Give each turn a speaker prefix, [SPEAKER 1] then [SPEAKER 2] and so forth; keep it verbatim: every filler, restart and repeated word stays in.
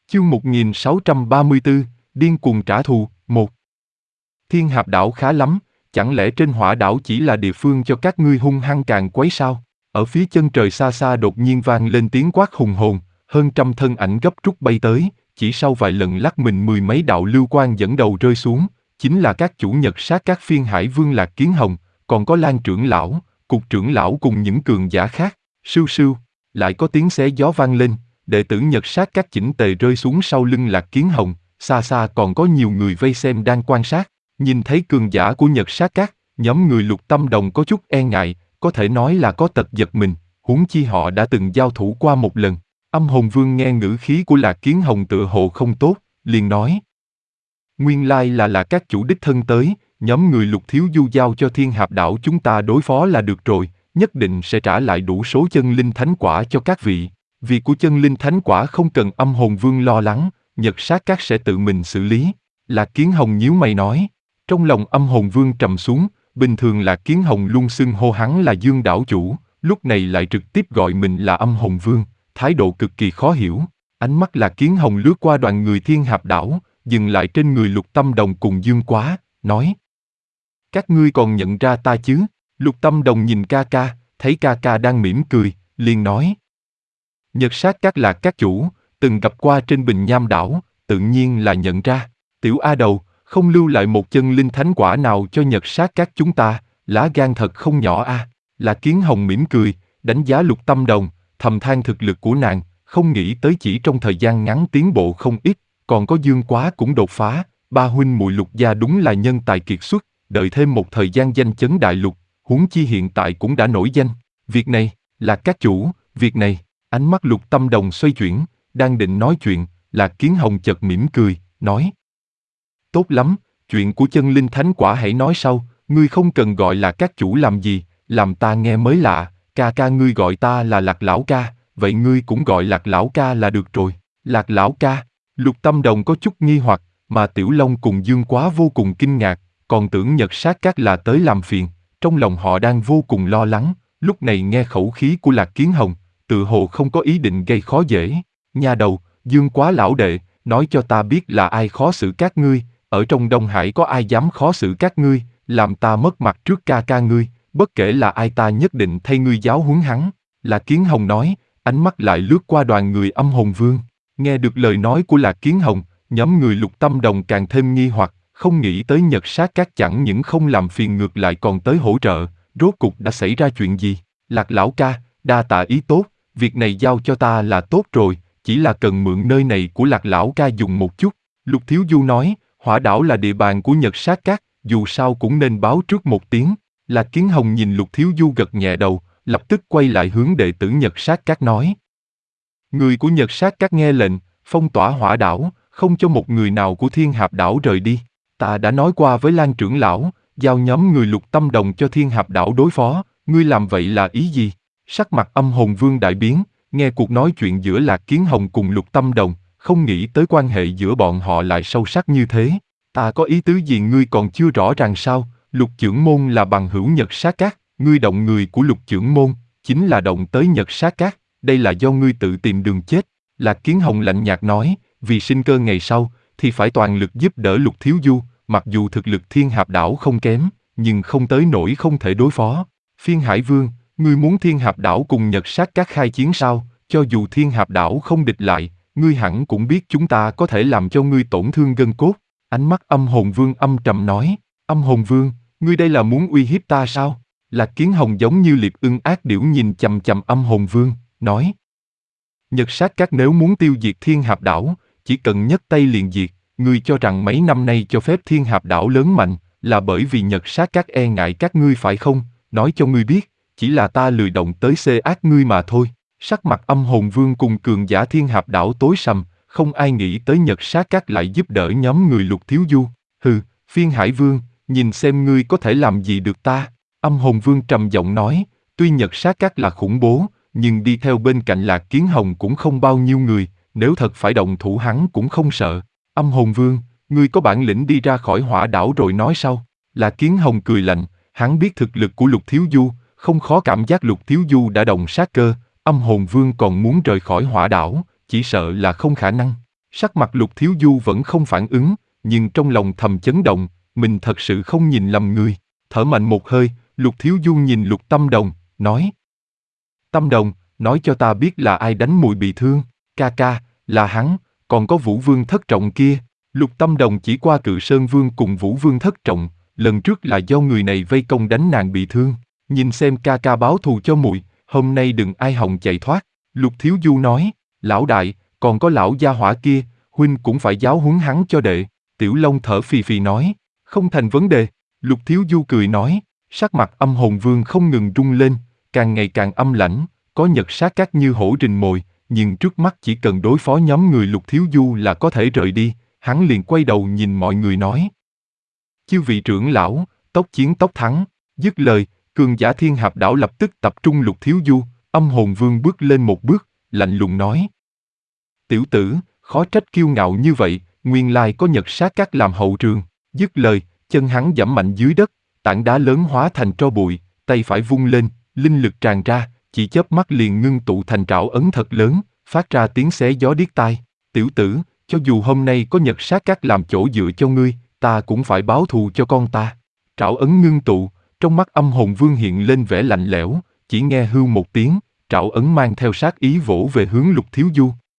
[SPEAKER 1] Chương một nghìn sáu trăm ba mươi tư, điên cuồng trả thù, một. Thiên Hạp đảo khá lắm, chẳng lẽ trên hỏa đảo chỉ là địa phương cho các ngươi hung hăng càn quấy sao? Ở phía chân trời xa xa đột nhiên vang lên tiếng quát hùng hồn, hơn trăm thân ảnh gấp rút bay tới, chỉ sau vài lần lắc mình mười mấy đạo lưu quang dẫn đầu rơi xuống, chính là các chủ Nhật Sát các phiên hải vương Lạc Kiến Hồng, còn có Lan trưởng lão, Cục trưởng lão cùng những cường giả khác. Sưu sưu, lại có tiếng xé gió vang lên, đệ tử Nhật Sát các chỉnh tề rơi xuống sau lưng Lạc Kiến Hồng, xa xa còn có nhiều người vây xem đang quan sát. Nhìn thấy cường giả của Nhật Sát các, nhóm người Lục Tâm Đồng có chút e ngại, có thể nói là có tật giật mình, huống chi họ đã từng giao thủ qua một lần. Âm Hồn Vương nghe ngữ khí của Lạc Kiến Hồng tựa hồ không tốt, liền nói: nguyên lai là là các chủ đích thân tới, nhóm người Lục thiếu du giao cho Thiên Hạp đảo chúng ta đối phó là được rồi, nhất định sẽ trả lại đủ số chân linh thánh quả cho các vị. Việc của chân linh thánh quả không cần Âm Hồn Vương lo lắng, Nhật Sát các sẽ tự mình xử lý. Lạc Kiến Hồng nhíu mày nói. Trong lòng Âm Hồn Vương trầm xuống, bình thường Lạc Kiến Hồng luôn xưng hô hắn là Dương đảo chủ, lúc này lại trực tiếp gọi mình là Âm Hồn Vương, thái độ cực kỳ khó hiểu. Ánh mắt Lạc Kiến Hồng lướt qua đoàn người Thiên Hạp đảo, dừng lại trên người Lục Tâm Đồng cùng Dương Quá, nói: các ngươi còn nhận ra ta chứ? Lục Tâm Đồng nhìn ca ca, thấy ca ca đang mỉm cười, liền nói: Nhật Sát các Lạc các chủ, từng gặp qua trên Bình Nham đảo, tự nhiên là nhận ra. Tiểu A Đầu, không lưu lại một chân linh thánh quả nào cho Nhật Sát các chúng ta, lá gan thật không nhỏ a. À. Lạc Kiến Hồng mỉm cười, đánh giá Lục Tâm Đồng, thầm than thực lực của nàng, không nghĩ tới chỉ trong thời gian ngắn tiến bộ không ít, còn có Dương Quá cũng đột phá, ba huynh muội Lục gia đúng là nhân tài kiệt xuất, đợi thêm một thời gian danh chấn đại lục, huống chi hiện tại cũng đã nổi danh. Việc này, là các chủ, việc này. Ánh mắt Lục Tâm Đồng xoay chuyển, đang định nói chuyện, Lạc Kiến Hồng chợt mỉm cười, nói: tốt lắm, chuyện của chân linh thánh quả hãy nói sau, ngươi không cần gọi là các chủ làm gì, làm ta nghe mới lạ, ca ca ngươi gọi ta là Lạc lão ca, vậy ngươi cũng gọi Lạc lão ca là được rồi. Lạc lão ca, Lục Tâm Đồng có chút nghi hoặc, mà Tiểu Long cùng Dương Quá vô cùng kinh ngạc, còn tưởng Nhật Sát các là tới làm phiền, trong lòng họ đang vô cùng lo lắng, lúc này nghe khẩu khí của Lạc Kiến Hồng, tự hồ không có ý định gây khó dễ. Nha đầu, Dương Quá lão đệ, nói cho ta biết là ai khó xử các ngươi, ở trong Đông Hải có ai dám khó xử các ngươi, làm ta mất mặt trước ca ca ngươi, bất kể là ai ta nhất định thay ngươi giáo huấn hắn. Lạc Kiến Hồng nói, ánh mắt lại lướt qua đoàn người Âm Hồn Vương. Nghe được lời nói của Lạc Kiến Hồng, nhóm người Lục Tâm Đồng càng thêm nghi hoặc, không nghĩ tới Nhật Sát các chẳng những không làm phiền ngược lại còn tới hỗ trợ, rốt cục đã xảy ra chuyện gì? Lạc lão ca, đa tạ ý tốt, việc này giao cho ta là tốt rồi, chỉ là cần mượn nơi này của Lạc lão ca dùng một chút. Lục Thiếu Du nói, hỏa đảo là địa bàn của Nhật Sát các, dù sao cũng nên báo trước một tiếng. Lạc Kiến Hồng nhìn Lục Thiếu Du gật nhẹ đầu, lập tức quay lại hướng đệ tử Nhật Sát các nói: người của Nhật Sát các nghe lệnh, phong tỏa hỏa đảo, không cho một người nào của Thiên Hạp đảo rời đi. Ta đã nói qua với Lan trưởng lão, giao nhóm người Lục Tâm Đồng cho Thiên Hạp đảo đối phó, ngươi làm vậy là ý gì? Sắc mặt Âm Hồn Vương đại biến, nghe cuộc nói chuyện giữa Lạc Kiến Hồng cùng Lục Tâm Đồng, không nghĩ tới quan hệ giữa bọn họ lại sâu sắc như thế. Ta có ý tứ gì ngươi còn chưa rõ ràng sao? Lục trưởng môn là bằng hữu Nhật Sát các, ngươi động người của Lục trưởng môn, chính là động tới Nhật Sát các, đây là do ngươi tự tìm đường chết. Lạc Kiến Hồng lạnh nhạt nói, vì sinh cơ ngày sau, thì phải toàn lực giúp đỡ Lục Thiếu Du, mặc dù thực lực Thiên Hạp đảo không kém, nhưng không tới nỗi không thể đối phó. Phiên Hải Vương, ngươi muốn Thiên Hạp đảo cùng Nhật Sát các khai chiến sao? Cho dù Thiên Hạp đảo không địch lại, ngươi hẳn cũng biết chúng ta có thể làm cho ngươi tổn thương gân cốt. Ánh mắt Âm Hồn Vương âm trầm nói, Âm Hồn Vương, ngươi đây là muốn uy hiếp ta sao? Lạc Kiến Hồng giống như liệp ưng ác điểu nhìn chằm chằm Âm Hồn Vương, nói: Nhật Sát các nếu muốn tiêu diệt Thiên Hạp đảo, chỉ cần nhấc tay liền diệt. Ngươi cho rằng mấy năm nay cho phép Thiên Hạp đảo lớn mạnh, là bởi vì Nhật Sát các e ngại các ngươi phải không? Nói cho ngươi biết, chỉ là ta lười động tới xê ác ngươi mà thôi. Sắc mặt Âm Hồn Vương cùng cường giả Thiên Hạp đảo tối sầm, không ai nghĩ tới Nhật Sát các lại giúp đỡ nhóm người Lục Thiếu Du. Hừ, Phiên Hải Vương, nhìn xem ngươi có thể làm gì được ta. Âm Hồn Vương trầm giọng nói, tuy Nhật Sát các là khủng bố, nhưng đi theo bên cạnh Lạc Kiến Hồng cũng không bao nhiêu người, nếu thật phải động thủ hắn cũng không sợ. Âm Hồn Vương, ngươi có bản lĩnh đi ra khỏi hỏa đảo rồi nói sau. Lạc Kiến Hồng cười lạnh, hắn biết thực lực của Lục Thiếu Du, không khó cảm giác Lục Thiếu Du đã động sát cơ. Âm Hồn Vương còn muốn rời khỏi hỏa đảo, chỉ sợ là không khả năng. Sắc mặt Lục Thiếu Du vẫn không phản ứng, nhưng trong lòng thầm chấn động, mình thật sự không nhìn lầm người. Thở mạnh một hơi, Lục Thiếu Du nhìn Lục Tâm Đồng, nói. Tâm Đồng, nói cho ta biết là ai đánh mùi bị thương. Ca ca, là hắn, còn có Vũ Vương Thất Trọng kia. Lục Tâm Đồng chỉ qua Cự Sơn Vương cùng Vũ Vương Thất Trọng, lần trước là do người này vây công đánh nàng bị thương. Nhìn xem ca ca báo thù cho muội, hôm nay đừng ai hòng chạy thoát. Lục Thiếu Du nói, lão đại, còn có lão gia hỏa kia, huynh cũng phải giáo huấn hắn cho đệ. Tiểu Long thở phì phì nói, không thành vấn đề. Lục Thiếu Du cười nói, sắc mặt Âm Hồn Vương không ngừng rung lên, càng ngày càng âm lãnh, có nhật sát các như hổ rình mồi, nhưng trước mắt chỉ cần đối phó nhóm người Lục Thiếu Du là có thể rời đi. Hắn liền quay đầu nhìn mọi người nói. Chư vị trưởng lão, tốc chiến tốc thắng. Dứt lời, cường giả Thiên Hạp Đảo lập tức tập trung Lục Thiếu Du. Âm Hồn Vương bước lên một bước, lạnh lùng nói. Tiểu tử, khó trách kiêu ngạo như vậy, nguyên lai có nhật sát các làm hậu trường. Dứt lời, chân hắn giẫm mạnh dưới đất, tảng đá lớn hóa thành tro bụi, tay phải vung lên, linh lực tràn ra, chỉ chớp mắt liền ngưng tụ thành trảo ấn thật lớn, phát ra tiếng xé gió điếc tai. Tiểu tử, cho dù hôm nay có nhật sát các làm chỗ dựa cho ngươi, ta cũng phải báo thù cho con ta. Trảo ấn ngưng tụ, trong mắt Âm Hồn Vương hiện lên vẻ lạnh lẽo, chỉ nghe hư một tiếng, trảo ấn mang theo sát ý vỗ về hướng Lục Thiếu Du.